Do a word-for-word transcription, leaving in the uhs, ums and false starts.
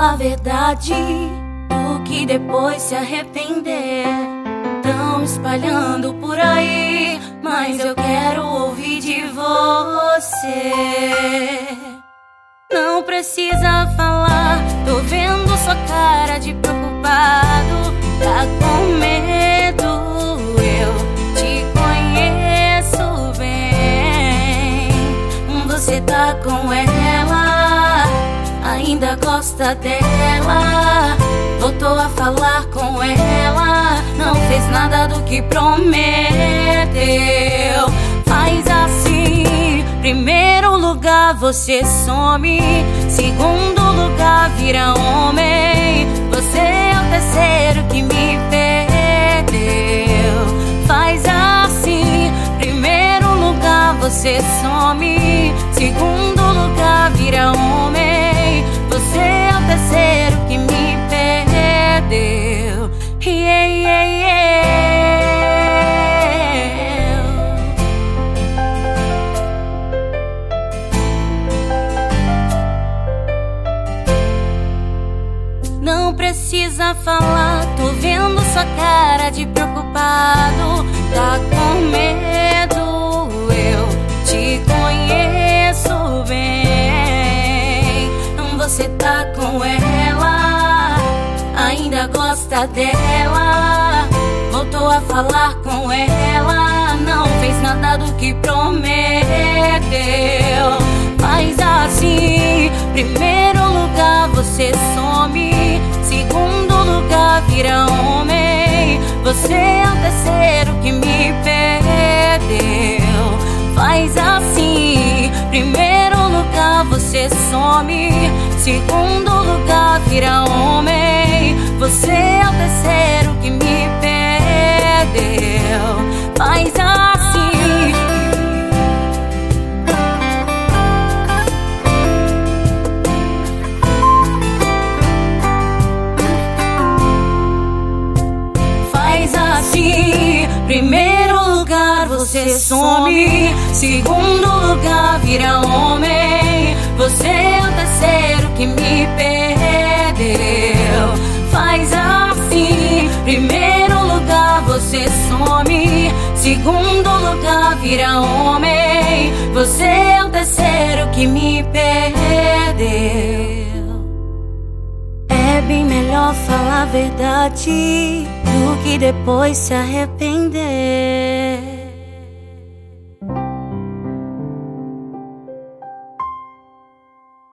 falar a verdade do que depois se arrepender. Tão espalhando por aí, mas eu quero ouvir de você. Não precisa falar, tô vendo sua cara de preocupado. Tá com medo, eu te conheço bem. Você tá com ela, ainda gosta dela. Voltou a falar com ela, não fez nada do que prometeu. Faz assim: primeiro lugar você some, segundo lugar vira homem. Você é o terceiro que me perdeu. Faz assim: primeiro lugar você some, segundo lugar vira homem. Você é o terceiro que me perdeu. Yeah, yeah, yeah. Não precisa falar, tô vendo sua cara de preocupado. Tá com medo, eu te conheço bem. Você tá com ela, ainda gosta dela. Voltou a falar com ela, não fez nada do que prometeu. Faz assim: primeiro lugar você some, segundo lugar vira homem. Você é o terceiro que me perdeu. Faz assim: primeiro lugar você some, segundo lugar vira homem. Você é o terceiro que me perdeu. Faz assim. Faz assim: primeiro lugar você some, segundo lugar vira homem. Você é o terceiro que me perdeu. Faz assim: primeiro lugar você some, segundo lugar vira homem. Você é o terceiro que me perdeu. É bem melhor falar a verdade do que depois se arrepender.